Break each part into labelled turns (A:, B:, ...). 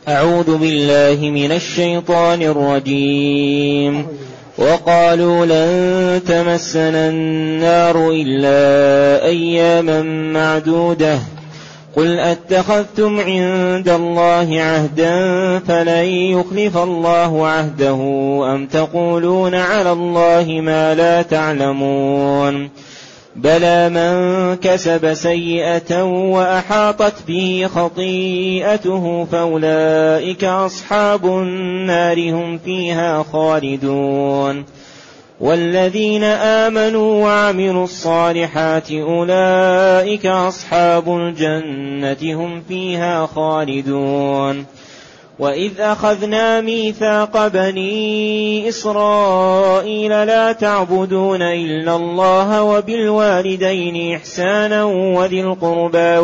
A: أعوذ بالله من الشيطان الرجيم. وقالوا لن تمسنا النار إلا أياما معدودة قل أتخذتم عند الله عهدا فلن يخلف الله عهده أم تقولون على الله ما لا تعلمون بلى من كسب سيئة وأحاطت به خطيئته فأولئك أصحاب النار هم فيها خالدون والذين آمنوا وعملوا الصالحات أولئك أصحاب الجنة هم فيها خالدون وإذ أخذنا ميثاق بني إسرائيل لا تعبدون إلا الله وبالوالدين إحسانا وذي القربى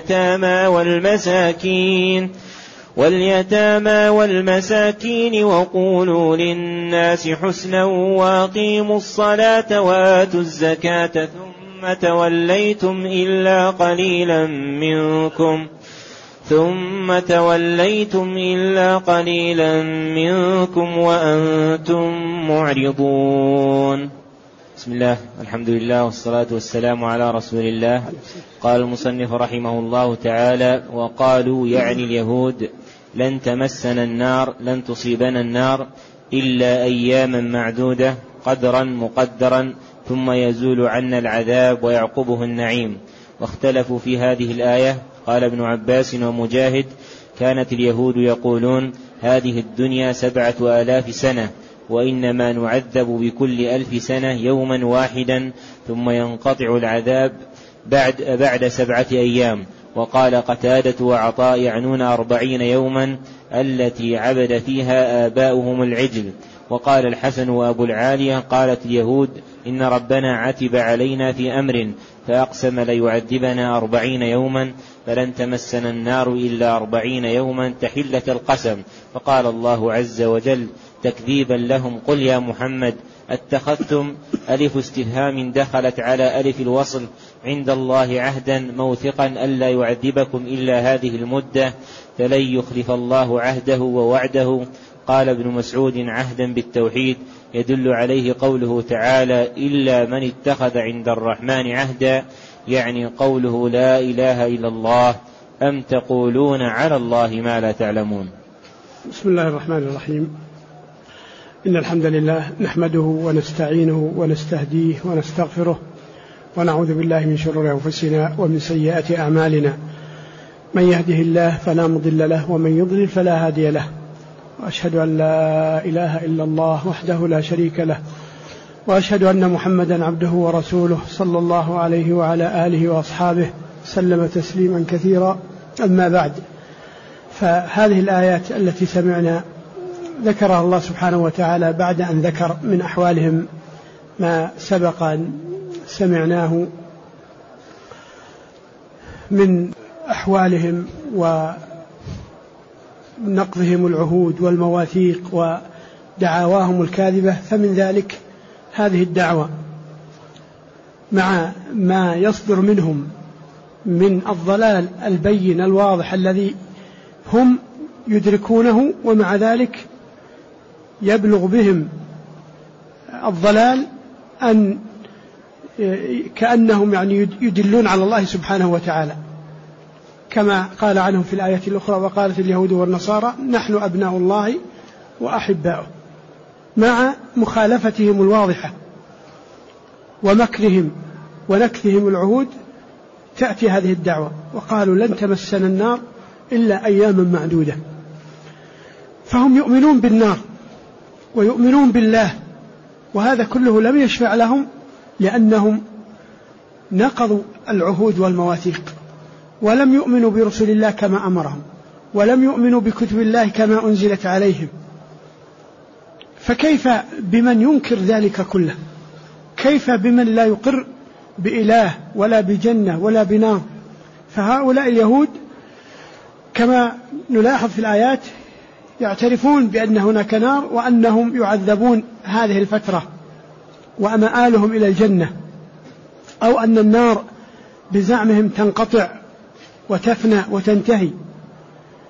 A: واليتامى والمساكين وقولوا للناس حسنا وأقيموا الصلاة وآتوا الزكاة ثم توليتم إلا قليلا منكم وأنتم معرضون. بسم الله الحمد لله والصلاة والسلام على رسول الله. قال المصنف رحمه الله تعالى: وقالوا يعني اليهود لن تمسنا النار، لن تصيبنا النار إلا أياما معدودة، قدرا مقدرا، ثم يزول عنا العذاب ويعقبه النعيم. واختلفوا في هذه الآية. قال ابن عباس ومجاهد: كانت اليهود يقولون هذه الدنيا 7000 سنة، وإنما نعذب بكل 1000 سنة يوما واحدا ثم ينقطع العذاب بعد 7 أيام. وقال قتادة وعطاء يعنون 40 يوما التي عبد فيها آباؤهم العجل. وقال الحسن وأبو العالية: قالت اليهود إن ربنا عتب علينا في أمر فأقسم ليعذبنا 40 يوما فلن تمسنا النار إلا 40 يوما تحلة القسم. فقال الله عز وجل تكذيبا لهم: قل يا محمد اتخذتم ألف استفهام دخلت على ألف الوصل عند الله عهدا موثقا ألا يعذبكم إلا هذه المدة فلن يخلف الله عهده ووعده. قال ابن مسعود: عهدا بالتوحيد يدل عليه قوله تعالى: إلا من اتخذ عند الرحمن عهدا، يعني قوله لا إله إلا الله. أم تقولون على الله ما لا تعلمون.
B: بسم الله الرحمن الرحيم. إن الحمد لله نحمده ونستعينه ونستهديه ونستغفره ونعوذ بالله من شرور أنفسنا ومن سيئات أعمالنا. من يهده الله فلا مضل له ومن يضلل فلا هادي له. وأشهد أن لا إله إلا الله وحده لا شريك له، وأشهد أن محمدا عبده ورسوله صلى الله عليه وعلى آله وأصحابه سلم تسليما كثيرا. أما بعد، فهذه الآيات التي سمعنا ذكرها الله سبحانه وتعالى بعد أن ذكر من أحوالهم ما سبق أن سمعناه من أحوالهم ونقضهم العهود والمواثيق ودعاواهم الكاذبة. فمن ذلك هذه الدعوة مع ما يصدر منهم من الضلال البين الواضح الذي هم يدركونه، ومع ذلك يبلغ بهم الضلال أن كأنهم يعني يدلون على الله سبحانه وتعالى، كما قال عنهم في الآية الأخرى: وقالت اليهود والنصارى نحن أبناء الله وأحباؤه. مع مخالفتهم الواضحة ومكرهم ونكثهم العهود تأتي هذه الدعوة: وقالوا لن تمسنا النار إلا أياما معدودة. فهم يؤمنون بالنار ويؤمنون بالله، وهذا كله لم يشفع لهم، لأنهم نقضوا العهود والمواثيق ولم يؤمنوا برسل الله كما أمرهم، ولم يؤمنوا بكتب الله كما أنزلت عليهم. فكيف بمن ينكر ذلك كله؟ كيف بمن لا يقر بإله ولا بجنة ولا بنار؟ فهؤلاء اليهود كما نلاحظ في الآيات يعترفون بأن هناك نار وأنهم يعذبون هذه الفترة ومآلهم إلى الجنة، أو أن النار بزعمهم تنقطع وتفنى وتنتهي.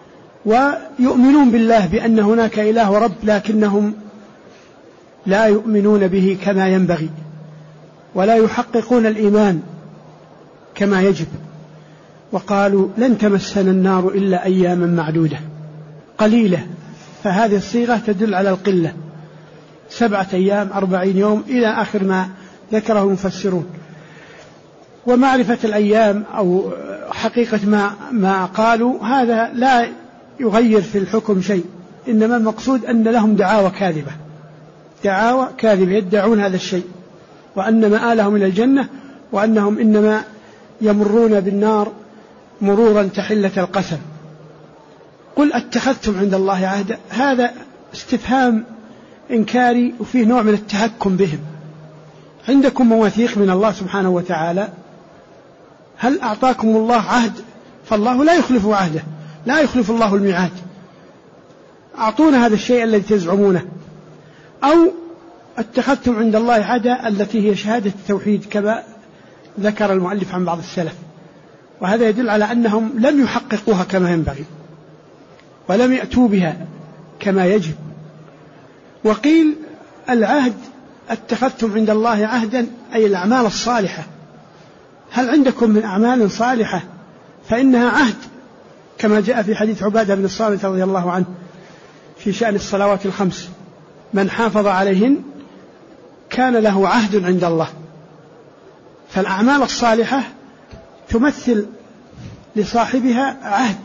B: ويؤمنون بالله بأن هناك إله ورب، لكنهم لا يؤمنون به كما ينبغي ولا يحققون الإيمان كما يجب. وقالوا لن تمسنا النار إلا أياما معدودة قليلة، فهذه الصيغة تدل على القلة، 7 أيام 40 يوم إلى آخر ما ذكره المفسرون. ومعرفة الأيام أو حقيقة ما قالوا هذا لا يغير في الحكم شيء، إنما المقصود أن لهم دعاوى كاذبة يدعون هذا الشيء، وأن مآلهم إلى الجنة، وأنهم إنما يمرون بالنار مرورا تحلة القسم. قل اتخذتم عند الله عهدا، هذا استفهام إنكاري وفيه نوع من التهكم بهم. عندكم مواثيق من الله سبحانه وتعالى؟ هل أعطاكم الله عهد؟ فالله لا يخلف عهده، لا يخلف الله الميعاد. أعطونا هذا الشيء الذي تزعمونه. أو اتخذتم عند الله عهدا التي هي شهادة التوحيد كما ذكر المؤلف عن بعض السلف، وهذا يدل على أنهم لم يحققوها كما ينبغي ولم يأتوا بها كما يجب. وقيل العهد اتخذتم عند الله عهدا أي الأعمال الصالحة. هل عندكم من أعمال صالحة؟ فإنها عهد، كما جاء في حديث عبادة بن الصامت رضي الله عنه في شأن الصلوات الخمس: من حافظ عليهن كان له عهد عند الله. فالأعمال الصالحة تمثل لصاحبها عهد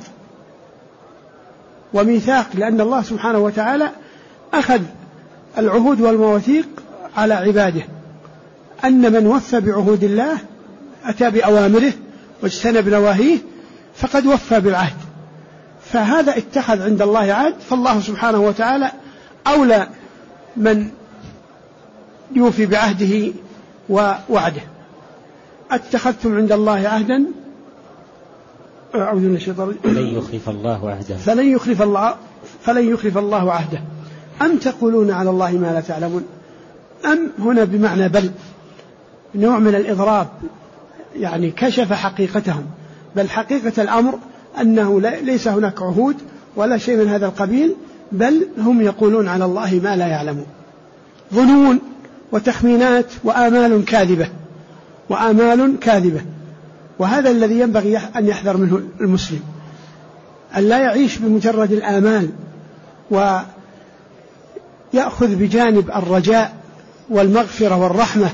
B: وميثاق، لأن الله سبحانه وتعالى أخذ العهود والمواثيق على عباده، أن من وفى بعهود الله أتى بأوامره واجتنب نواهيه فقد وفى بالعهد. فهذا اتخذ عند الله عهد، فالله سبحانه وتعالى أولى من يوفي بعهده ووعده. اتخذتم عند الله عهدا
A: فلن يخلف الله عهده
B: فلن يخلف الله عهده أم تقولون على الله ما لا تعلمون. أم هنا بمعنى بل، نوع من الإضراب، يعني كشف حقيقتهم. بل حقيقة الأمر أنه ليس هناك عهود ولا شيء من هذا القبيل، بل هم يقولون على الله ما لا يعلمون. ظنون وتخمينات وآمال كاذبة. وهذا الذي ينبغي أن يحذر منه المسلم، أن لا يعيش بمجرد الآمال ويأخذ بجانب الرجاء والمغفرة والرحمة،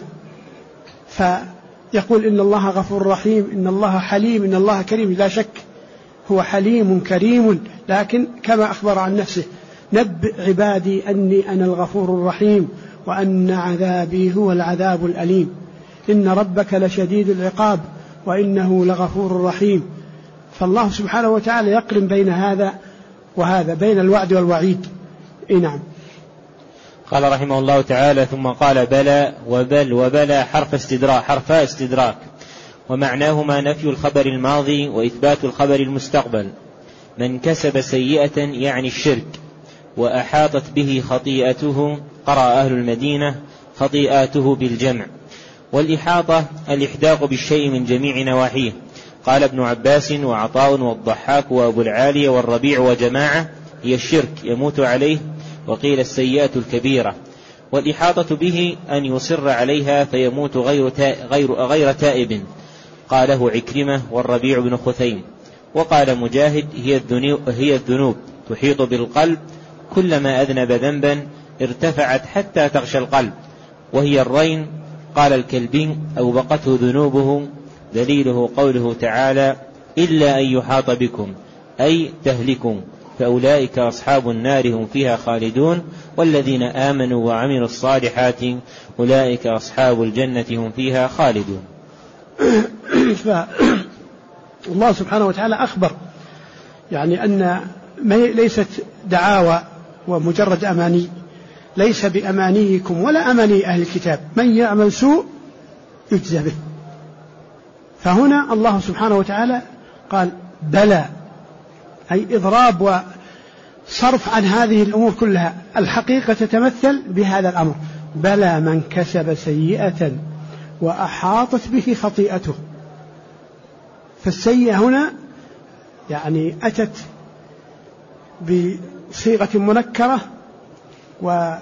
B: فيقول إن الله غفور رحيم، إن الله حليم، إن الله كريم. لا شك هو حليم كريم، لكن كما أخبر عن نفسه: نبئ عبادي أني أنا الغفور الرحيم وأن عذابي هو العذاب الأليم، إن ربك لشديد العقاب وإنه لغفور رحيم. فالله سبحانه وتعالى يقرن بين هذا وهذا، بين الوعد والوعيد.
A: قال رحمه الله تعالى: ثم قال: بلى وبل وبلى حرفا استدراك، ومعناهما نفي الخبر الماضي وإثبات الخبر المستقبل. من كسب سيئة يعني الشرك وأحاطت به خطيئته، قرأ أهل المدينة خطيئاته بالجمع. والإحاطة الإحداق بالشيء من جميع نواحيه. قال ابن عباس وعطاء والضحاك وأبو العالية والربيع وجماعة: هي الشرك يموت عليه. وقيل السيئة الكبيرة. والإحاطة به أن يصر عليها فيموت غير تائب. قاله عكرمة والربيع بن خثيم. وقال مجاهد: هي الذنوب تحيط بالقلب، كلما أذنب ذنبا ارتفعت حتى تغشى القلب. وهي الرين. قال الكلبي: أوبقته ذنوبه. دليله قوله تعالى: إلا أن يحاط بكم، أي تهلكم، فأولئك أصحاب النار هم فيها خالدون، والذين آمنوا وعملوا الصالحات أولئك أصحاب الجنة هم فيها خالدون.
B: الله سبحانه وتعالى أخبر يعني أن ليست دعاوى ومجرد أماني، ليس بأمانيكم ولا أماني أهل الكتاب، من يعمل سوء يجزى به. فهنا الله سبحانه وتعالى قال بلى، أي إضراب وصرف عن هذه الأمور كلها. الحقيقة تتمثل بهذا الأمر: بلى من كسب سيئة وأحاطت به خطيئته. فالسيئة هنا يعني أتت بصيغة منكرة وفي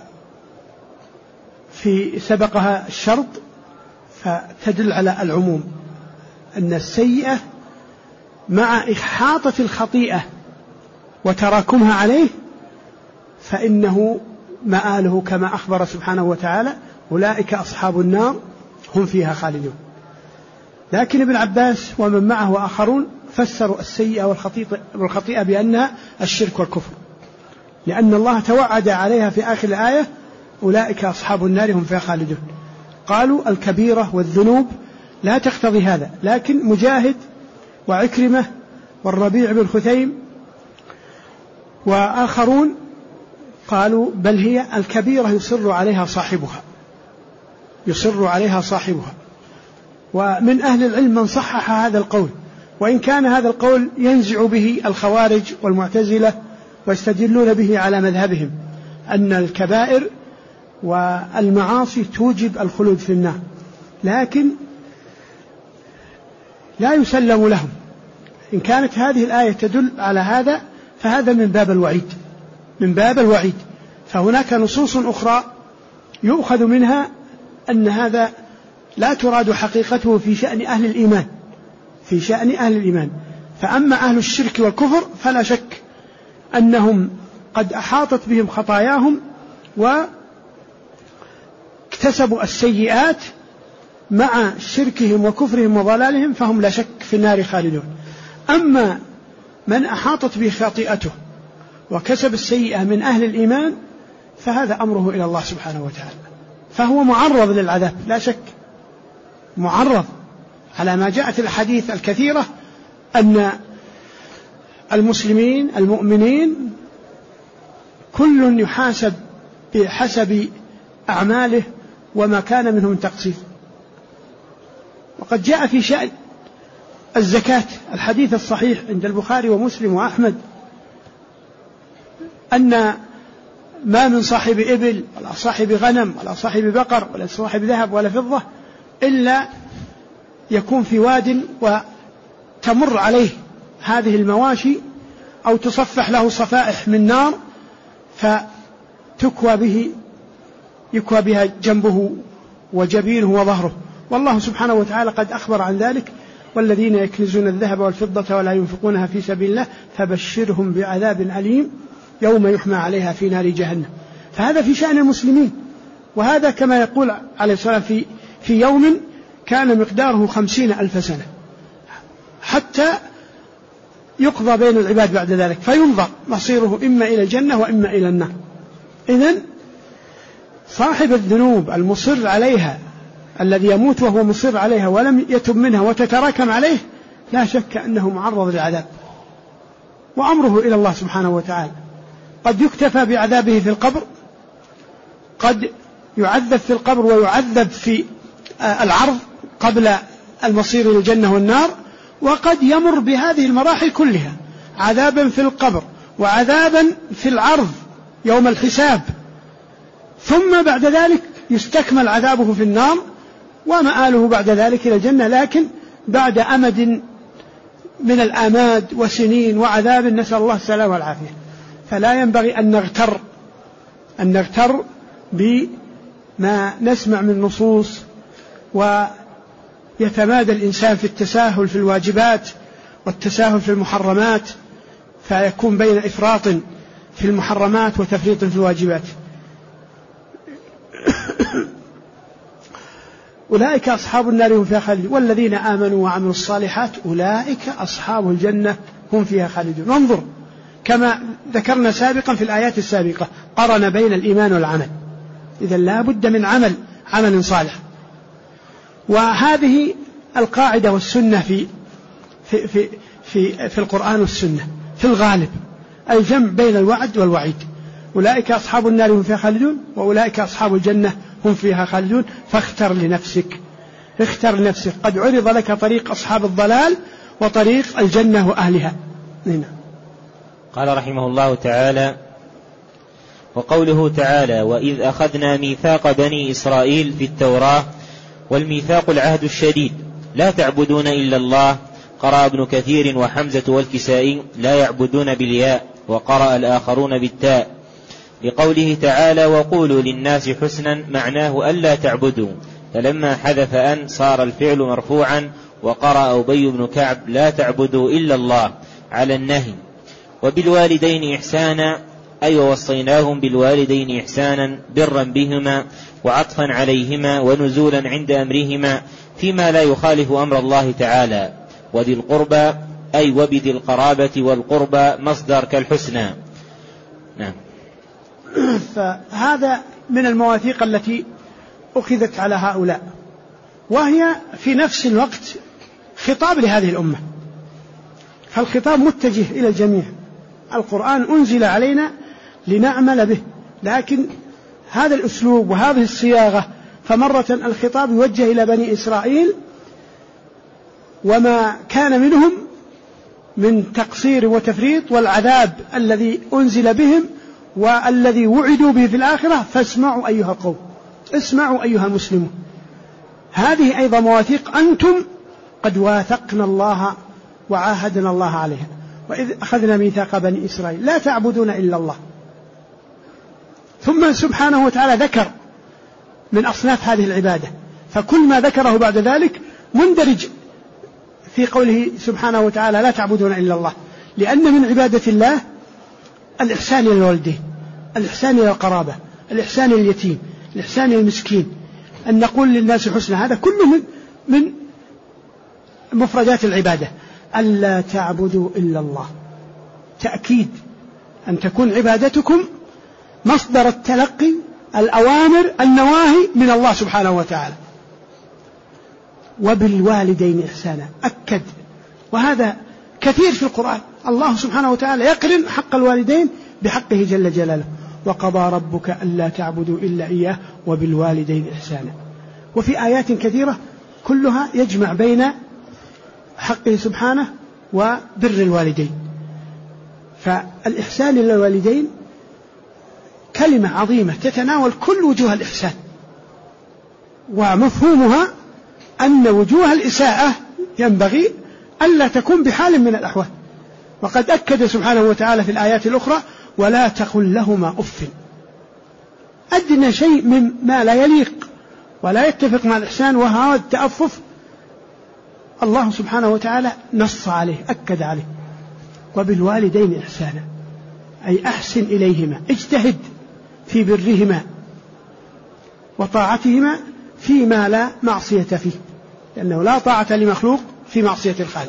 B: سبقها الشرط، فتدل على العموم، أن السيئة مع إحاطة الخطيئة وتراكمها عليه فإنه مآله كما أخبر سبحانه وتعالى: أولئك أصحاب النار هم فيها خالدون. لكن ابن عباس ومن معه وآخرون فسروا السيئة والخطيئة بأنها الشرك والكفر، لأن الله توعد عليها في آخر الآية: أولئك أصحاب النار هم فيها خالدون. قالوا الكبيرة والذنوب لا تقتضي هذا، لكن مجاهد وعكرمة والربيع بن خثيم وآخرون قالوا بل هي الكبيرة يصر عليها صاحبها. ومن أهل العلم من صحح هذا القول، وإن كان هذا القول ينزع به الخوارج والمعتزلة ويستدلون به على مذهبهم أن الكبائر والمعاصي توجب الخلود في النار، لكن لا يسلم لهم. إن كانت هذه الآية تدل على هذا فهذا من باب الوعيد. فهناك نصوص أخرى يؤخذ منها أن هذا لا تراد حقيقته في شأن أهل الإيمان. فأما أهل الشرك والكفر فلا شك أنهم قد أحاطت بهم خطاياهم واكتسبوا السيئات مع شركهم وكفرهم وضلالهم، فهم لا شك في النار خالدون. أما من أحاطت به خطيئته وكسب السيئة من أهل الإيمان فهذا أمره إلى الله سبحانه وتعالى، فهو معرض للعذاب لا شك، معرض على ما جاءت الحديث الكثيرة أن المؤمنين كل يحاسب بحسب أعماله وما كان منهم تقصير. وقد جاء في شأن الزكاة الحديث الصحيح عند البخاري ومسلم وأحمد أن ما من صاحب إبل ولا صاحب غنم ولا صاحب بقر ولا صاحب ذهب ولا فضة إلا يكون في واد وتمر عليه هذه المواشي أو تصفح له صفائح من نار يكوى بها جنبه وجبينه وظهره. والله سبحانه وتعالى قد أخبر عن ذلك: والذين يكنزون الذهب والفضة ولا ينفقونها في سبيل الله فبشرهم بعذاب أليم يوم يحمى عليها في نار جهنم. فهذا في شأن المسلمين. وهذا كما يقول عليه الصلاة والسلام في يوم كان مقداره 50,000 سنة، حتى يقضى بين العباد بعد ذلك فينظر مصيره إما إلى الجنة وإما إلى النار. إذن صاحب الذنوب المصر عليها، الذي يموت وهو مصر عليها ولم يتب منها وتتراكم عليه، لا شك أنه معرض للعذاب، وأمره إلى الله سبحانه وتعالى. قد يكتفى بعذابه في القبر، قد يعذب في القبر ويعذب في العرض قبل المصير إلى الجنة والنار، وقد يمر بهذه المراحل كلها: عذابا في القبر وعذابا في العرض يوم الحساب، ثم بعد ذلك يستكمل عذابه في النار ومآله بعد ذلك إلى الجنة، لكن بعد أمد من الآماد وسنين وعذاب، نسأل الله السلامة والعافية. فلا ينبغي أن نغتر بما نسمع من نصوص، ويتمادى الإنسان في التساهل في الواجبات والتساهل في المحرمات، فيكون بين إفراط في المحرمات وتفريط في الواجبات. أولئك أصحاب النار هم فيها خالدون والذين آمنوا وعملوا الصالحات أولئك أصحاب الجنة هم فيها خالدون. وانظر كما ذكرنا سابقا في الآيات السابقة قرن بين الإيمان والعمل، إذن لا بد من عمل صالح. وهذه القاعدة والسنة في القرآن والسنة في الغالب الجمع بين الوعد والوعيد. أولئك أصحاب النار هم فيها خالدون وأولئك أصحاب الجنة هم فيها خالدون. فاختر لنفسك، قد عرض لك طريق أصحاب الضلال وطريق الجنة وأهلها.
A: قال رحمه الله تعالى: وقوله تعالى: وإذ أخذنا ميثاق بني إسرائيل في التوراة، والميثاق العهد الشديد لا تعبدون إلا الله. قرأ ابن كثير وحمزة والكسائي لا يعبدون بالياء، وقرأ الآخرون بالتاء، لقوله تعالى وقولوا للناس حسنا، معناه ألا تعبدوا، فلما حذف أن صار الفعل مرفوعا. وقرأ أبي بن كعب لا تعبدوا إلا الله على النهي. وبالوالدين إحسانا، أي ووصيناهم بالوالدين إحسانا برا بهما وعطفا عليهما ونزولا عند أمرهما فيما لا يخالف أمر الله تعالى. وذي القربى، أي وبذي القرابة والقربى مصدر كالحسنى. نعم.
B: فهذا من المواثيق التي أخذت على هؤلاء، وهي في نفس الوقت خطاب لهذه الأمة، فالخطاب متجه إلى الجميع. القرآن أنزل علينا لنعمل به، لكن هذا الأسلوب وهذه الصياغة، فمرة الخطاب يوجه إلى بني إسرائيل وما كان منهم من تقصير وتفريط والعذاب الذي أنزل بهم والذي وعدوا به في الآخرة، فاسمعوا أيها القوم، اسمعوا أيها المسلمون. هذه أيضا مواثيق أنتم قد واثقنا الله وعاهدنا الله عليها، وإذ أخذنا ميثاق بني إسرائيل لا تعبدون إلا الله. ثم سبحانه وتعالى ذكر من أصناف هذه العبادة، فكل ما ذكره بعد ذلك مندرج في قوله سبحانه وتعالى لا تعبدون إلا الله، لأن من عبادة الله الإحسان إلى الوالدين، الإحسان إلى القرابة، الإحسان إلى اليتيم، الإحسان إلى المسكين، أن نقول للناس حسنا. هذا كله من مفردات العبادة. ألا تعبدوا إلا الله، تأكيد أن تكون عبادتكم مصدر التلقي الأوامر النواهي من الله سبحانه وتعالى. وبالوالدين إحسانا، أكد، وهذا كثير في القرآن. الله سبحانه وتعالى يقرن حق الوالدين بحقه جل جلاله، وقضى ربك ألا تعبدوا إلا إياه وبالوالدين إحسانا. وفي آيات كثيرة كلها يجمع بين حقه سبحانه وبر الوالدين. فالإحسان إلى الوالدين كلمة عظيمة تتناول كل وجوه الإحسان، ومفهومها أن وجوه الإساءة ينبغي ألا تكون بحال من الأحوال. وقد أكد سبحانه وتعالى في الآيات الأخرى ولا تقل لهما أف. أدنى شيء مما لا يليق ولا يتفق مع الإحسان وهذا التأفف الله سبحانه وتعالى نص عليه، أكد عليه. وبالوالدين إحسانا، أي أحسن إليهما، اجتهد في برهما وطاعتهما فيما لا معصية فيه، لأنه لا طاعة لمخلوق في معصية الخالق.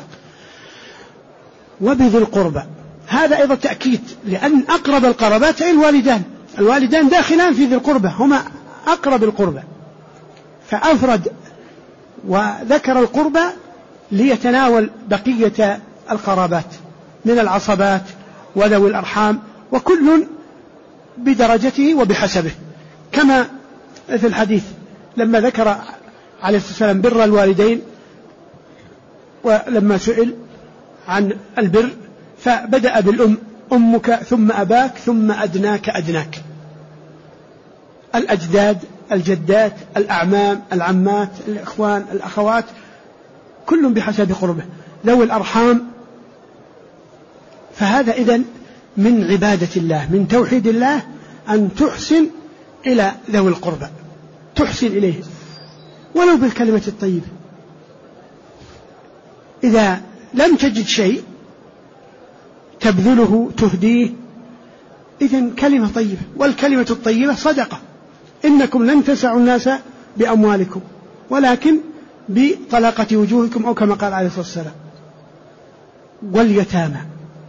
B: وبذي القربى، هذا أيضا تأكيد، لأن أقرب القربات أي الوالدان داخلان في ذي القربى، هما أقرب القربى، فأفرد وذكر القربى ليتناول بقية القرابات من العصبات وذوي الأرحام، وكل بدرجته وبحسبه، كما في الحديث لما ذكر عليه الصلاة والسلام بر الوالدين، ولما سئل عن البر فبدأ بالأم، أمك ثم أباك ثم أدناك أدناك، الأجداد، الجدات، الأعمام، العمات، الإخوان، الأخوات، كل بحسب قربه، ذوي الأرحام. فهذا إذن من عبادة الله، من توحيد الله، أن تحسن إلى ذوي القربى، تحسن إليه ولو بالكلمة الطيبة. إذا لم تجد شيء تبذله تهديه، إذن كلمة طيبة، والكلمة الطيبة صدقة. إنكم لن تسعوا الناس بأموالكم ولكن بطلاقة وجوهكم، أو كما قال عليه الصلاة والسلام. واليتامى،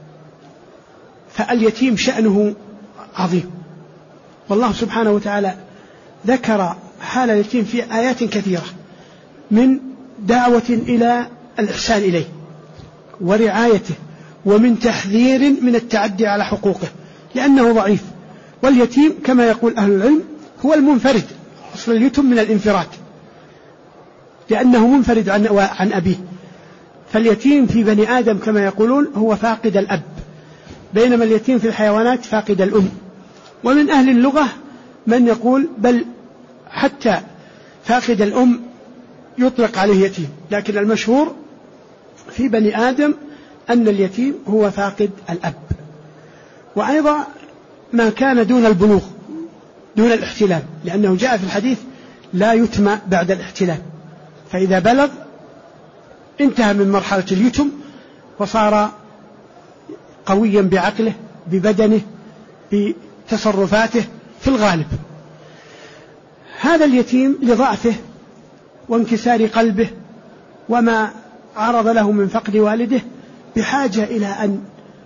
B: فاليتيم شأنه عظيم، والله سبحانه وتعالى ذكر حال اليتيم في آيات كثيرة، من دعوة إلى الإحسان إليه ورعايته، ومن تحذير من التعدي على حقوقه لأنه ضعيف. واليتيم كما يقول أهل العلم هو المنفرد، أصل اليتم من الانفراد لأنه منفرد عن أبيه. فاليتيم في بني آدم كما يقولون هو فاقد الأب، بينما اليتيم في الحيوانات فاقد الأم. ومن أهل اللغة من يقول بل حتى فاقد الأم يطلق عليه يتيم، لكن المشهور في بني آدم أن اليتيم هو فاقد الأب. وأيضا ما كان دون البلوغ دون الاحتلام، لأنه جاء في الحديث لا يتم بعد الاحتلام، فإذا بلغ انتهى من مرحلة اليتم وصار قويا بعقله ببدنه بتصرفاته في الغالب. هذا اليتيم لضعفه وانكسار قلبه وما عرض له من فقد والده بحاجة إلى أن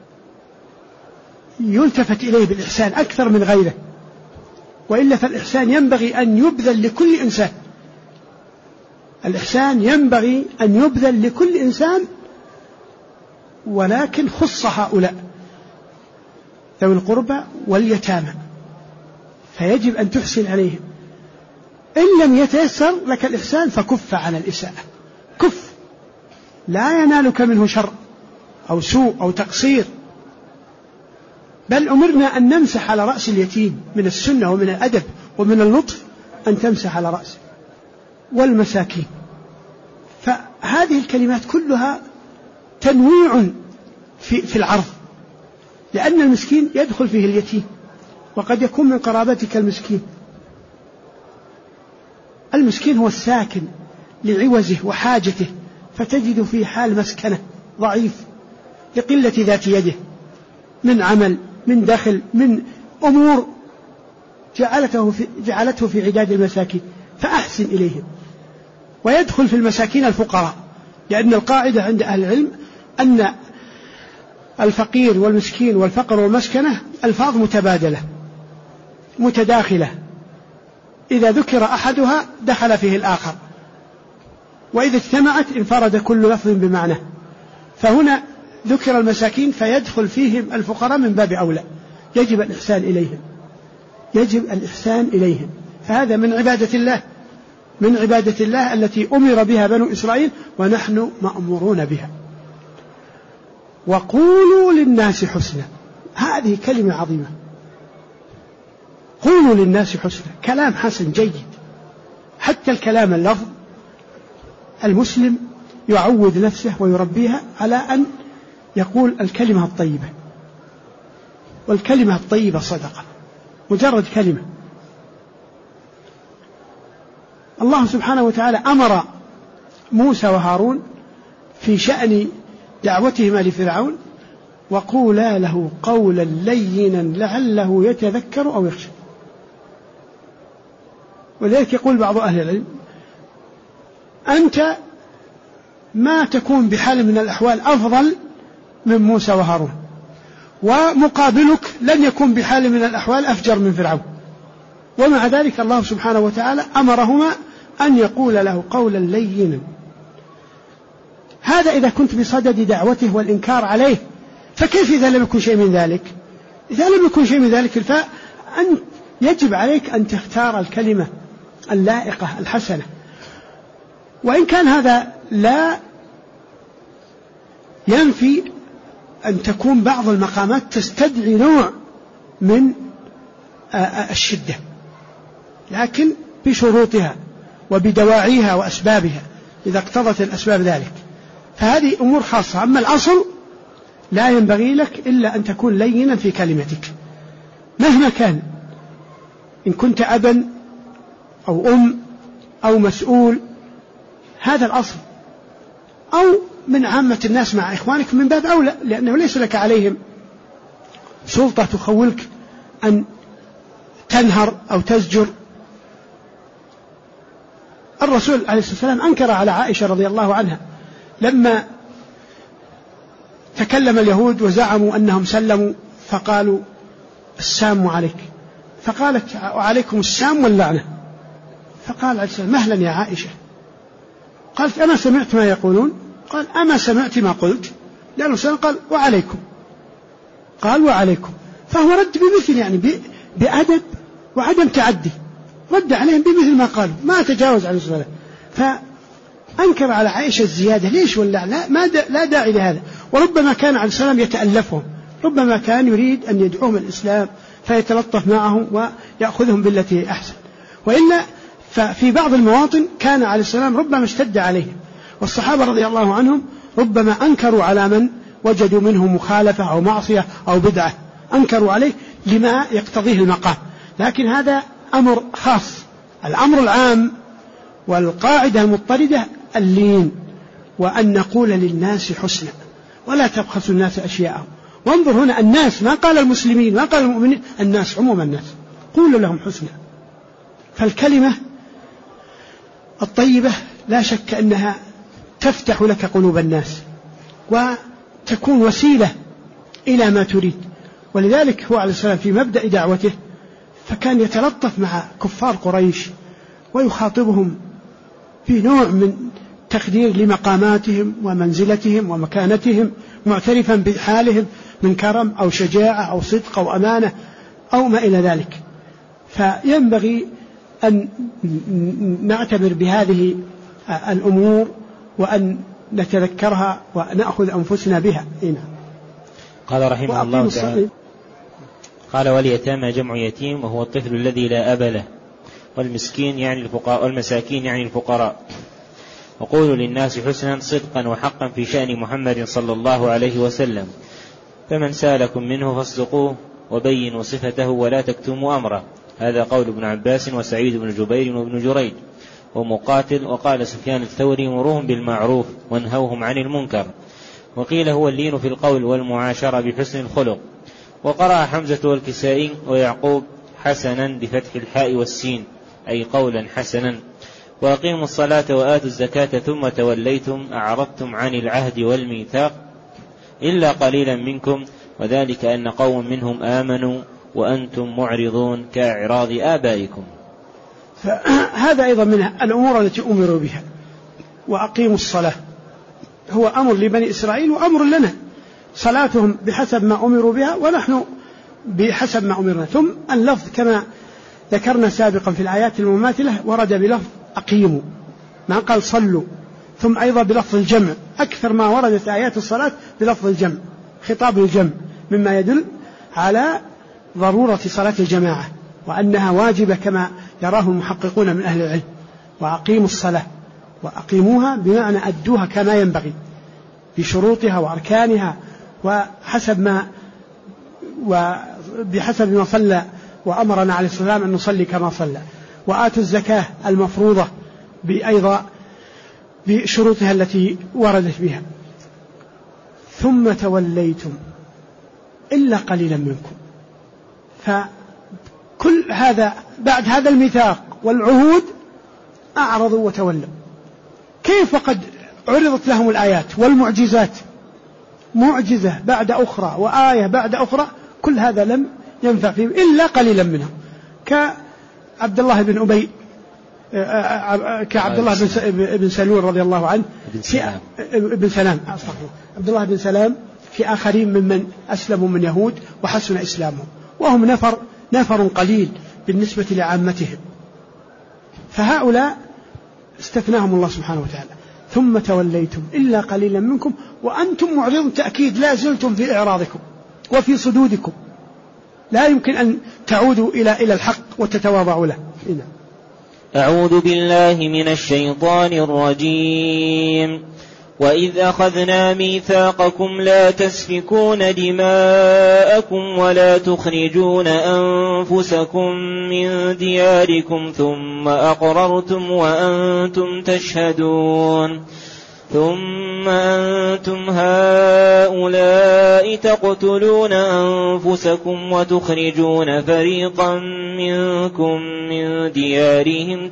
B: يلتفت إليه بالإحسان أكثر من غيره، وإلا فالإحسان ينبغي أن يبذل لكل إنسان، الإحسان ينبغي أن يبذل لكل إنسان، ولكن خص هؤلاء ذوي القربى واليتامى، فيجب أن تحسن عليهم. إن لم يتيسر لك الإحسان فكف عن الإساءة، كف، لا ينالك منه شر أو سوء أو تقصير، بل أمرنا أن نمسح على رأس اليتيم، من السنة ومن الأدب ومن اللطف أن تمسح على رأسه، والمساكين. فهذه الكلمات كلها تنويع في العرض، لأن المسكين يدخل فيه اليتيم، وقد يكون من قرابتك المسكين. المسكين هو الساكن لعوزه وحاجته، فتجد في حال مسكنة ضعيف لقلة ذات يده من عمل من دخل من أمور جعلته في عداد المساكين، فأحسن إليهم. ويدخل في المساكين الفقراء، لأن القاعدة عند أهل العلم أن الفقير والمسكين والفقر والمسكنة ألفاظ متبادلة متداخلة، إذا ذكر أحدها دخل فيه الآخر، وإذا اجتمعت انفرد كل لفظ بمعنى. فهنا ذكر المساكين فيدخل فيهم الفقراء من باب أولى، يجب الإحسان إليهم، يجب الإحسان إليهم. فهذا من عبادة الله، من عبادة الله التي أمر بها بنو إسرائيل ونحن مأمورون بها. وقولوا للناس حسنا، هذه كلمة عظيمة، قولوا للناس حسنا، كلام حسن جيد. حتى الكلام اللفظ المسلم يعود نفسه ويربيها على أن يقول الكلمة الطيبة، والكلمة الطيبة صدقة، مجرد كلمة. الله سبحانه وتعالى أمر موسى وهارون في شأن دعوتهما لفرعون: وقولا له قولا لينا لعله يتذكر أو يخشى. ولذلك يقول بعض أهل العلم: أنت ما تكون بحال من الأحوال أفضل من موسى وهارون، ومقابلك لن يكون بحال من الأحوال أفجر من فرعون، ومع ذلك الله سبحانه وتعالى أمرهما أن يقول له قولا لينا. هذا إذا كنت بصدد دعوته والإنكار عليه، فكيف إذا لم يكن شيء من ذلك؟ إذا لم يكن شيء من ذلك فأنت يجب عليك أن تختار الكلمة اللائقة الحسنة. وإن كان هذا لا ينفي أن تكون بعض المقامات تستدعي نوع من الشدة، لكن بشروطها وبدواعيها وأسبابها إذا اقتضت الأسباب ذلك، فهذه أمور خاصة. أما الأصل لا ينبغي لك إلا أن تكون لينا في كلمتك مهما كان، إن كنت أبا أو أم أو مسؤول، هذا الأصل، أو من عامة الناس مع إخوانك من باب أولى، لأنه ليس لك عليهم سلطة تخولك أن تنهر أو تزجر. الرسول عليه الصلاة والسلام أنكر على عائشة رضي الله عنها لما تكلم اليهود وزعموا أنهم سلموا، فقالوا السام عليك، فقالت وعليكم السام واللعنة، فقال عليه السلام: مهلا يا عائشة. قالت: أما سمعت ما يقولون؟ قال: أما سمعت ما قلت؟ لأنه سلام قال: وعليكم. قال: وعليكم. فهو رد بمثل، يعني بأدب وعدم تعدي، رد عليهم بمثل ما قالوا، ما تجاوز عن الصلاة. فأنكر على عائشة الزيادة. ليش واللعنة؟ لا داعي لهذا. وربما كان عليه السلام يتألفهم، ربما كان يريد أن يدعوهم الإسلام فيتلطف معهم ويأخذهم بالتي أحسن، وإلا ففي بعض المواطن كان عليه السلام ربما اشتد عليهم، والصحابة رضي الله عنهم ربما أنكروا على من وجدوا منه مخالفة أو معصية أو بدعة، أنكروا عليه لما يقتضيه المقام، لكن هذا أمر خاص. الأمر العام والقاعدة المضطردة اللين، وأن نقول للناس حسنا ولا تبخسوا الناس أشياءهم. وانظر هنا الناس، ما قال المسلمين، ما قال المؤمنين، الناس عموم الناس، قولوا لهم حسنا. فالكلمة الطيبة لا شك أنها تفتح لك قلوب الناس وتكون وسيلة إلى ما تريد. ولذلك هو عليه السلام في مبدأ دعوته فكان يتلطف مع كفار قريش ويخاطبهم في نوع من تقدير لمقاماتهم ومنزلتهم ومكانتهم، معترفا بحالهم من كرم أو شجاعة أو صدق أو أمانة أو ما إلى ذلك. فينبغي أن نعتبر بهذه الأمور وأن نتذكرها ونأخذ أنفسنا بها.
A: قال رحمه الله تعالى: قال واليتامى جمع يتيم وهو الطفل الذي لا أب له، والمسكين يعني الفقراء، والمساكين يعني الفقراء. وقولوا للناس حسنا صدقا وحقا في شأن محمد صلى الله عليه وسلم، فمن سالكم منه فاصدقوه وبينوا صفته ولا تكتموا أمره. هذا قول ابن عباس وسعيد بن جبير وابن جريج ومقاتل. وقال سفيان الثوري: مروهم بالمعروف وانهوهم عن المنكر. وقيل هو اللين في القول والمعاشرة بحسن الخلق. وقرأ حمزة والكسائي ويعقوب حسنا بفتح الحاء والسين، أي قولا حسنا. وأقيموا الصلاة وآتوا الزكاة ثم توليتم أعرضتم عن العهد والميثاق إلا قليلا منكم، وذلك أن قوم منهم آمنوا وأنتم معرضون كإعراض آبائكم.
B: فهذا أيضا من الأمور التي أمروا بها. وأقيموا الصلاة هو أمر لبني إسرائيل وأمر لنا، صلاتهم بحسب ما أمروا بها ونحن بحسب ما أمرنا. ثم اللفظ كما ذكرنا سابقا في الآيات المماثلة ورد بلفظ أقيموا، ما قال صلوا. ثم أيضا بلفظ الجمع، أكثر ما وردت آيات الصلاة بلفظ الجمع، خطاب الجمع، مما يدل على ضرورة صلاة الجماعة وأنها واجبة كما يراه المحققون من أهل العلم. وأقيموا الصلاة، وأقيموها بمعنى أدوها كما ينبغي بشروطها وأركانها بحسب ما صلى وأمرنا عليه السلام أن نصلي كما صلى. وآتوا الزكاة المفروضة أيضا بشروطها التي وردت بها. ثم توليتم إلا قليلا منكم. فكل هذا بعد هذا الميثاق والعهود أعرضوا وتولوا. كيف وقد عرضت لهم الآيات والمعجزات، معجزة بعد أخرى وآية بعد أخرى، كل هذا لم ينفع فيهم إلا قليلا منهم، كعبد الله بن أبي، كعبد الله بن سلول رضي الله عنه، بن سلام، عبد الله بن سلام، في آخرين ممن أسلموا من يهود وحسن إسلامهم، وهم نفر قليل بالنسبة لعامتهم. فهؤلاء استثناهم الله سبحانه وتعالى. ثم توليتم إلا قليلا منكم وأنتم معرضون، تأكيد لا زلتم في إعراضكم وفي صدودكم، لا يمكن أن تعودوا إلى الحق وتتواضعوا له.
A: أعوذ بالله من الشيطان الرجيم. وإذ أخذنا ميثاقكم لا تسفكون دماءكم ولا تخرجون أنفسكم من دياركم ثم أقررتم وأنتم تشهدون. ثم أنتم هؤلاء تقتلون أنفسكم وتخرجون فريقا منكم من ديارهم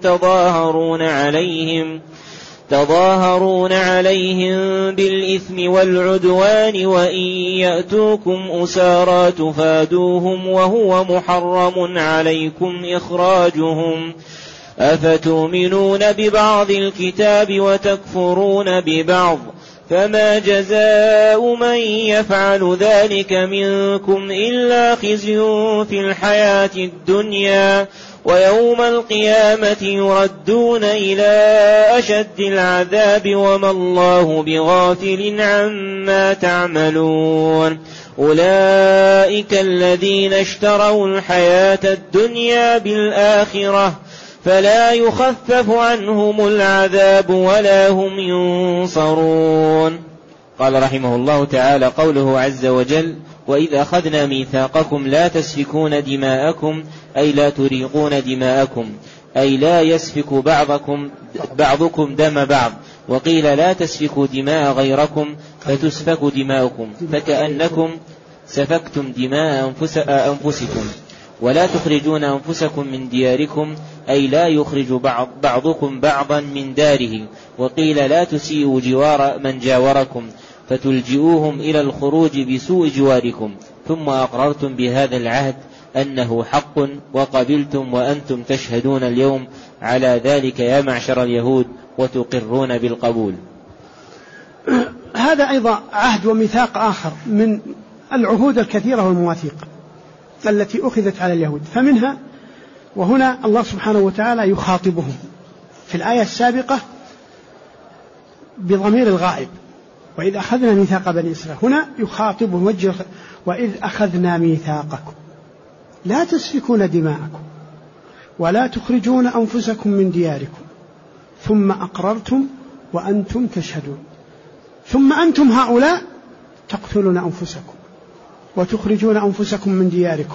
A: تظاهرون عليهم بالإثم والعدوان وإن يأتوكم أسارى تفادوهم وهو محرم عليكم إخراجهم. أفتؤمنون ببعض الكتاب وتكفرون ببعض، فما جزاء من يفعل ذلك منكم إلا خزي في الحياة الدنيا ويوم القيامة يردون إلى أشد العذاب وما الله بغافل عما تعملون. أولئك الذين اشتروا الحياة الدنيا بالآخرة فلا يخفف عنهم العذاب ولا هم ينصرون. قال رحمه الله تعالى: قوله عز وجل: وإذ أخذنا ميثاقكم لا تسفكون دماءكم أي لا تريقون دماءكم أي لا يسفك بعضكم دم بعض. وقيل لا تسفكوا دماء غيركم فتسفك دماؤكم فكأنكم سفكتم دماء أنفسكم. ولا تخرجون أنفسكم من دياركم أي لا يخرج بعضكم بعضا من داره. وقيل لا تسيئوا جوار من جاوركم فتلجئوهم إلى الخروج بسوء جواركم ثم أقررتم بهذا العهد أنه حق وقبلتم وأنتم تشهدون اليوم على ذلك يا معشر اليهود وتقرون بالقبول.
B: هذا أيضا عهد وميثاق آخر من العهود الكثيرة والمواثيق التي أخذت على اليهود. فمنها وهنا الله سبحانه وتعالى يخاطبهم في الآية السابقة بضمير الغائب وإذ أخذنا ميثاق بني إسرائيل، هنا يخاطبهم وجه وإذ أخذنا ميثاقكم لا تسفكون دماءكم ولا تخرجون أنفسكم من دياركم ثم أقررتم وأنتم تشهدون. ثم أنتم هؤلاء تقتلون أنفسكم وتخرجون أنفسكم من دياركم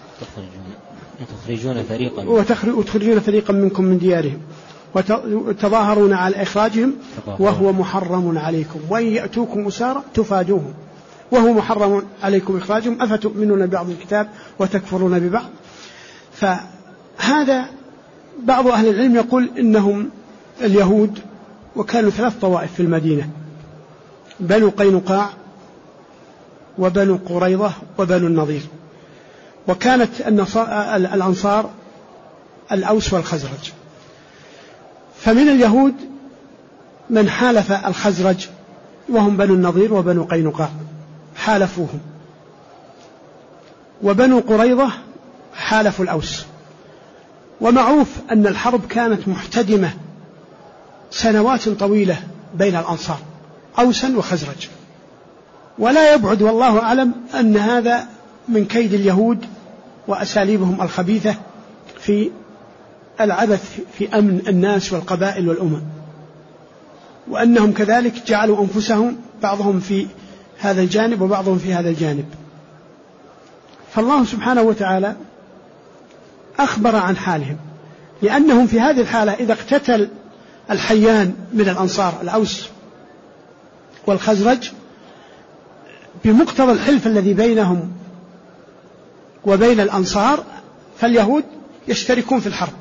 B: وتخرجون فريقا منكم من ديارهم وتظاهرون على إخراجهم وهو محرم عليكم وإن يأتوكم أسارى تفادوهم وهو محرم عليكم إخراجهم أفتؤمنون ببعض الكتاب وتكفرون ببعض. فهذا بعض أهل العلم يقول إنهم اليهود وكانوا 3 طوائف في المدينة: بنو قينقاع وبنو قريظة وبنو النضير. وكانت الأنصار الأوس والخزرج. فمن اليهود من حالف الخزرج وهم بنو النضير وبنو قينقاع حالفوهم، وبنو قريظة حالفوا الأوس. ومعروف أن الحرب كانت محتدمة سنوات طويلة بين الأنصار أوسا وخزرج، ولا يبعد والله أعلم أن هذا من كيد اليهود وأساليبهم الخبيثة في العبث في أمن الناس والقبائل والأمم، وأنهم كذلك جعلوا أنفسهم بعضهم في هذا الجانب وبعضهم في هذا الجانب. فالله سبحانه وتعالى أخبر عن حالهم، لأنهم في هذه الحالة إذا اقتتل الحيان من الأنصار الأوس والخزرج بمقتضى الحلف الذي بينهم وبين الأنصار، فاليهود يشتركون في الحرب،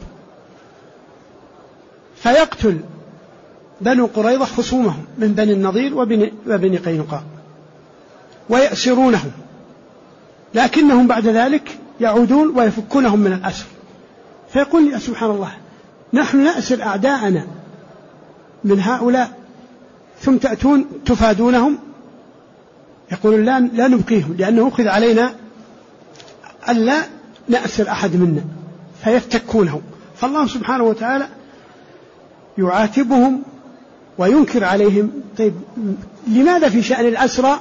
B: فيقتل بنو قريظة خصومهم من بني النضير وبني قينقاع ويأسرونهم، لكنهم بعد ذلك يعودون ويفكونهم من الأسر. فيقول سبحان الله نحن نأسر أعداءنا من هؤلاء ثم تأتون تفادونهم. يقولون لا نبقيهم لأنه أخذ علينا ألا نأسر أحد منا، فيفتكونهم. فالله سبحانه وتعالى يعاتبهم وينكر عليهم. طيب لماذا في شأن الأسرى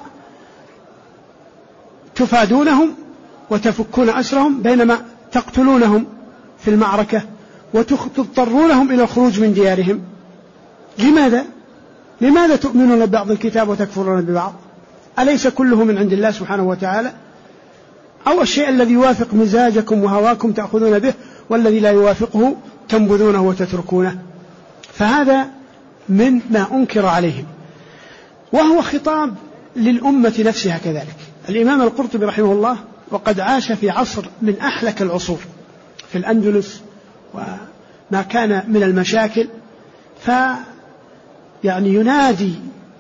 B: تفادونهم وتفكون أسرهم بينما تقتلونهم في المعركة وتضطرونهم إلى الخروج من ديارهم؟ لماذا تؤمنون ببعض الكتاب وتكفرون ببعض؟ أليس كله من عند الله سبحانه وتعالى؟ أو الشيء الذي يوافق مزاجكم وهواكم تأخذون به، والذي لا يوافقه تنبذونه وتتركونه. فهذا من ما أنكر عليهم، وهو خطاب للأمة نفسها كذلك. الإمام القرطبي رحمه الله وقد عاش في عصر من أحلك العصور في الأندلس وما كان من المشاكل، يعني ينادي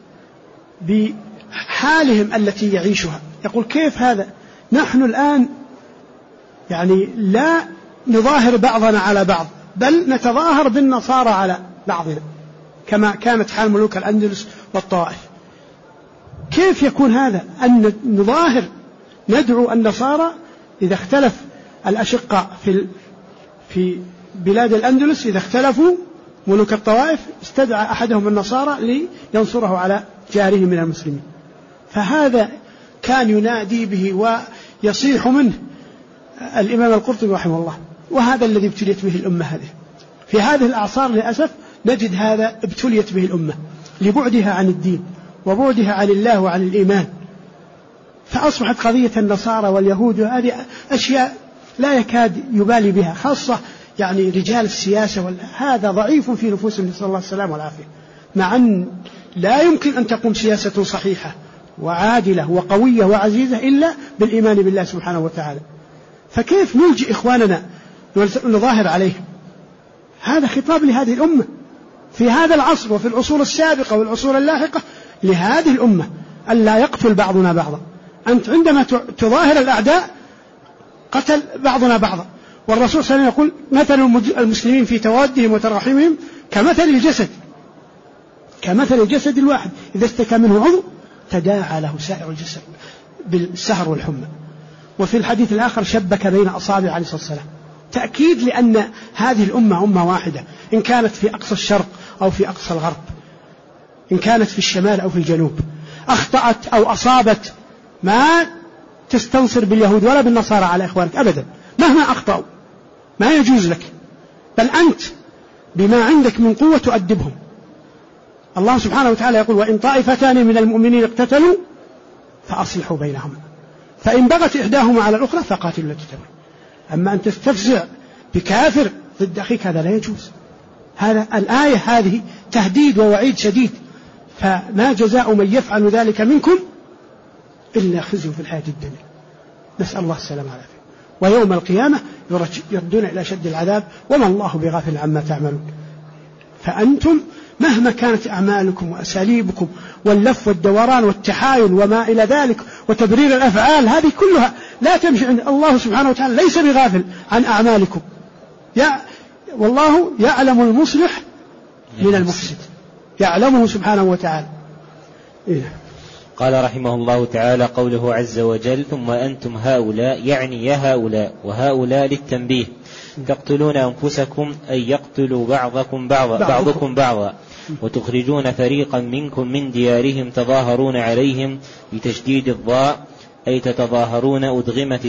B: بحالهم التي يعيشها. يقول كيف هذا؟ نحن الآن يعني لا نظاهر بعضنا على بعض، بل نتظاهر بالنصارى على بعضنا كما كانت حال ملوك الأندلس والطوائف. كيف يكون هذا أن نظاهر ندعو النصارى إذا اختلف الأشقاء في بلاد الأندلس، إذا اختلفوا ملوك الطوائف استدعى أحدهم النصارى لينصره على جاره من المسلمين. فهذا كان ينادي به ويصيح منه الإمام القرطبي رحمه الله، وهذا الذي ابتليت به الأمة هذه. في هذه الأعصار للأسف نجد هذا ابتليت به الأمة لبعدها عن الدين وبعدها عن الله وعن الإيمان. فأصبحت قضية النصارى واليهود هذه أشياء لا يكاد يبالي بها، خاصة يعني رجال السياسة هذا ضعيف في نفوسهم، نسأل الله السلامة والعافية، مع أن لا يمكن أن تقوم سياسة صحيحة وعادلة وقوية وعزيزة إلا بالإيمان بالله سبحانه وتعالى. فكيف نلجئ إخواننا نظاهر عليهم؟ هذا خطاب لهذه الأمة في هذا العصر وفي العصور السابقة والعصور اللاحقة، لهذه الأمة ألا يقتل بعضنا بعضا. أنت عندما تظاهر الأعداء قتل بعضنا بعضا، والرسول صلى الله عليه وسلم يقول مثل المسلمين في توادهم وتراحمهم كمثل الجسد الواحد إذا اشتكى منه عضو تداعى له سائر الجسد بالسهر والحمى. وفي الحديث الآخر شبك بين أصابع عليه الصلاة والسلام، تأكيد لأن هذه الأمة أمة واحدة، إن كانت في أقصى الشرق أو في أقصى الغرب، إن كانت في الشمال أو في الجنوب، أخطأت أو أصابت ما تستنصر باليهود ولا بالنصارى على إخوانك أبدا، مهما أخطأوا ما يجوز لك، بل أنت بما عندك من قوة تؤدبهم. الله سبحانه وتعالى يقول وإن طائفتان من المؤمنين اقتتلوا فأصلحوا بينهما فإن بغت إحداهما على الأخرى فقاتلوا التي تبغي. أما أن تستفزع بكافر ضد أخيك هذا لا يجوز. هذا الآية هذه تهديد ووعيد شديد، فما جزاء من يفعل ذلك منكم إلا خزي في الحياة الدنيا، نسأل الله السلامة والعافية، ويوم القيامة يردون إلى شد العذاب وما الله بغافل عما تعملون. فأنتم مهما كانت أعمالكم وأساليبكم واللف والدوران والتحايل وما إلى ذلك وتبرير الأفعال، هذه كلها لا تمشي عند الله سبحانه وتعالى، ليس بغافل عن أعمالكم. والله يعلم المصلح من المفسد، يعلمه سبحانه وتعالى.
A: قال رحمه الله تعالى قوله عز وجل ثم أنتم هؤلاء، يعني يا هؤلاء، وهؤلاء للتنبيه، تقتلون أنفسكم أي يقتل بعضكم بعضا وتخرجون فريقا منكم من ديارهم تظاهرون عليهم بتشديد الضاء أي تتظاهرون أدغمت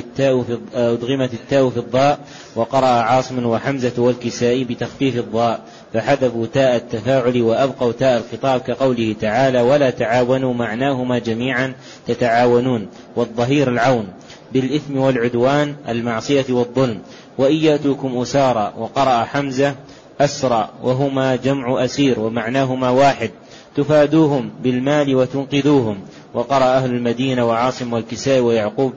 A: التاء في الضاء، وقرأ عاصم وحمزة والكسائي بتخفيف الضاء فحذفوا تاء التفاعل وأبقوا تاء الخطاب كقوله تعالى ولا تعاونوا معناهما جميعا تتعاونون، والظهير العون بالإثم والعدوان المعصية والظلم. وإن يأتوكم أسارى، وقرأ حمزة أسرى وهما جمع أسير ومعناهما واحد تفادوهم بالمال وتنقذوهم، وقرأ أهل المدينة وعاصم والكسائي ويعقوب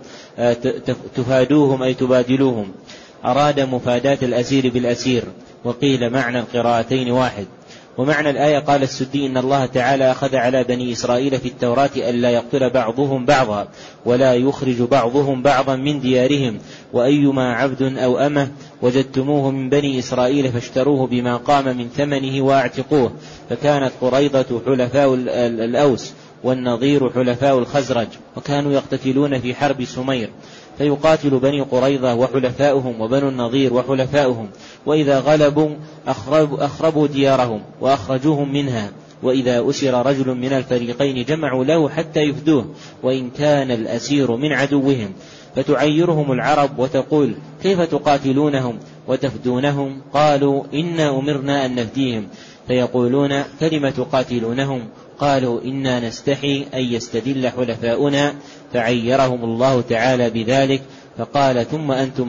A: تفادوهم أي تبادلوهم، أراد مفاداة الأسير بالأسير، وقيل معنى القراءتين واحد. ومعنى الآية قال السدي إن الله تعالى أخذ على بني إسرائيل في التوراة ألا يقتل بعضهم بعضا ولا يخرج بعضهم بعضا من ديارهم، وأيما عبد أو أمة وجدتموه من بني إسرائيل فاشتروه بما قام من ثمنه واعتقوه. فكانت قريظة حلفاء الأوس والنظير حلفاء الخزرج، وكانوا يقتتلون في حرب سمير، فيقاتل بني قريظة وحلفاؤهم وبنو النظير وحلفاؤهم، وإذا غلبوا أخربوا ديارهم وأخرجوهم منها، وإذا أسر رجل من الفريقين جمعوا له حتى يفدوه وإن كان الأسير من عدوهم، فتعيرهم العرب وتقول كيف تقاتلونهم وتفدونهم؟ قالوا إنا أمرنا أن نفديهم، فيقولون كلم تقاتلونهم؟ قالوا إنا نستحي أن يستدل حلفاؤنا، فعيرهم الله تعالى بذلك، فقال ثم أنتم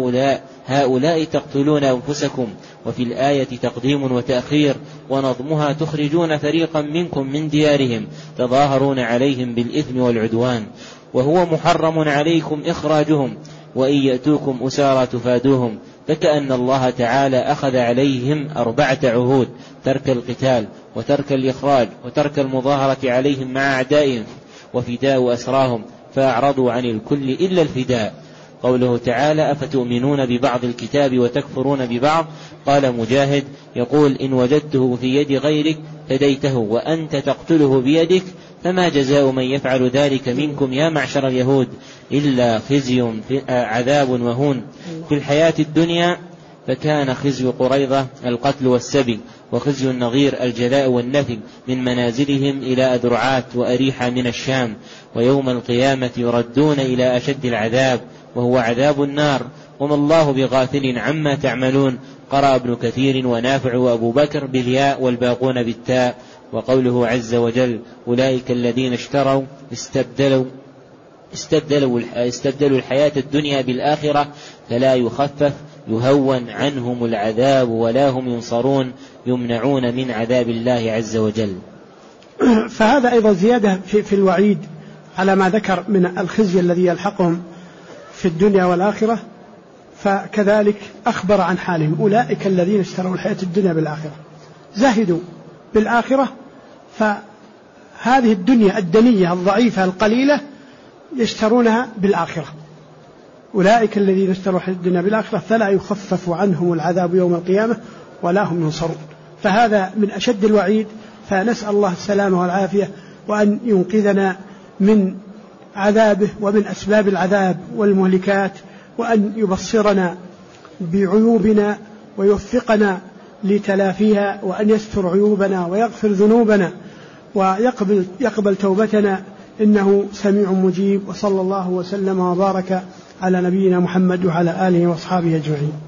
A: هؤلاء تقتلون أنفسكم. وفي الآية تقديم وتأخير، ونظمها تخرجون فريقا منكم من ديارهم تظاهرون عليهم بالإثم والعدوان، وهو محرم عليكم إخراجهم، وإن يأتوكم أسارى تفادوهم، فكأن الله تعالى أخذ عليهم 4 عهود: ترك القتال وترك الإخراج وترك المظاهرة عليهم مع أعدائهم وفداء أسراهم، فأعرضوا عن الكل إلا الفداء. قوله تعالى أفتؤمنون ببعض الكتاب وتكفرون ببعض، قال مجاهد يقول إن وجدته في يد غيرك فديته وأنت تقتله بيدك، فما جزاء من يفعل ذلك منكم يا معشر اليهود إلا خزي عذاب وهون في الحياة الدنيا. فكان خزي قريظة القتل والسبي، وخزي النظير الجلاء والنفي من منازلهم إلى أذرعات وأريحة من الشام، ويوم القيامة يردون إلى أشد العذاب وهو عذاب النار، وما الله بغافل عما تعملون. قرأ ابن كثير ونافع وأبو بكر بالياء والباقون بالتاء. وقوله عز وجل أولئك الذين استبدلوا استبدلوا الحياة الدنيا بالآخرة فلا يخفف يهون عنهم العذاب ولا هم ينصرون يمنعون من عذاب الله عز وجل.
B: فهذا أيضا زيادة في الوعيد على ما ذكر من الخزي الذي يلحقهم في الدنيا والآخرة. فكذلك أخبر عن حالهم أولئك الذين اشتروا الحياة الدنيا بالآخرة، زهدوا بالآخرة، فهذه الدنيا الدنية الضعيفة القليلة يشترونها بالآخرة. أولئك الذين اشتروا الحياة الدنيا بالآخرة فلا يخفف عنهم العذاب يوم القيامة ولا هم ينصرون. فهذا من أشد الوعيد، فنسأل الله السلامة والعافية وأن ينقذنا من عذابه ومن أسباب العذاب والمهلكات، وأن يبصرنا بعيوبنا ويوفقنا لتلافيها، وأن يستر عيوبنا ويغفر ذنوبنا ويقبل توبتنا، إنه سميع مجيب. وصلى الله وسلم وبارك على نبينا محمد وعلى آله وأصحابه أجمعين.